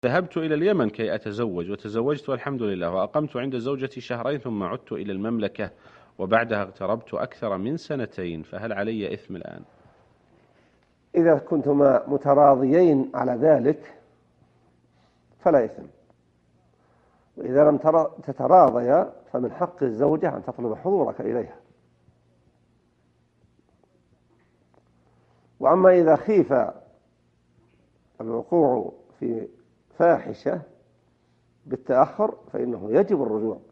ذهبت إلى اليمن كي أتزوج، وتزوجت والحمد لله، وأقمت عند زوجتي شهرين ثم عدت إلى المملكة، وبعدها اغتربت أكثر من 2 سنين، فهل علي إثم الآن؟ إذا كنتما متراضيين على ذلك فلا إثم، وإذا لم تتراضيا فمن حق الزوجة أن تطلب حضورك إليها. وأما إذا خيف الوقوع في فاحشة بالتأخر فإنه يجب الرجوع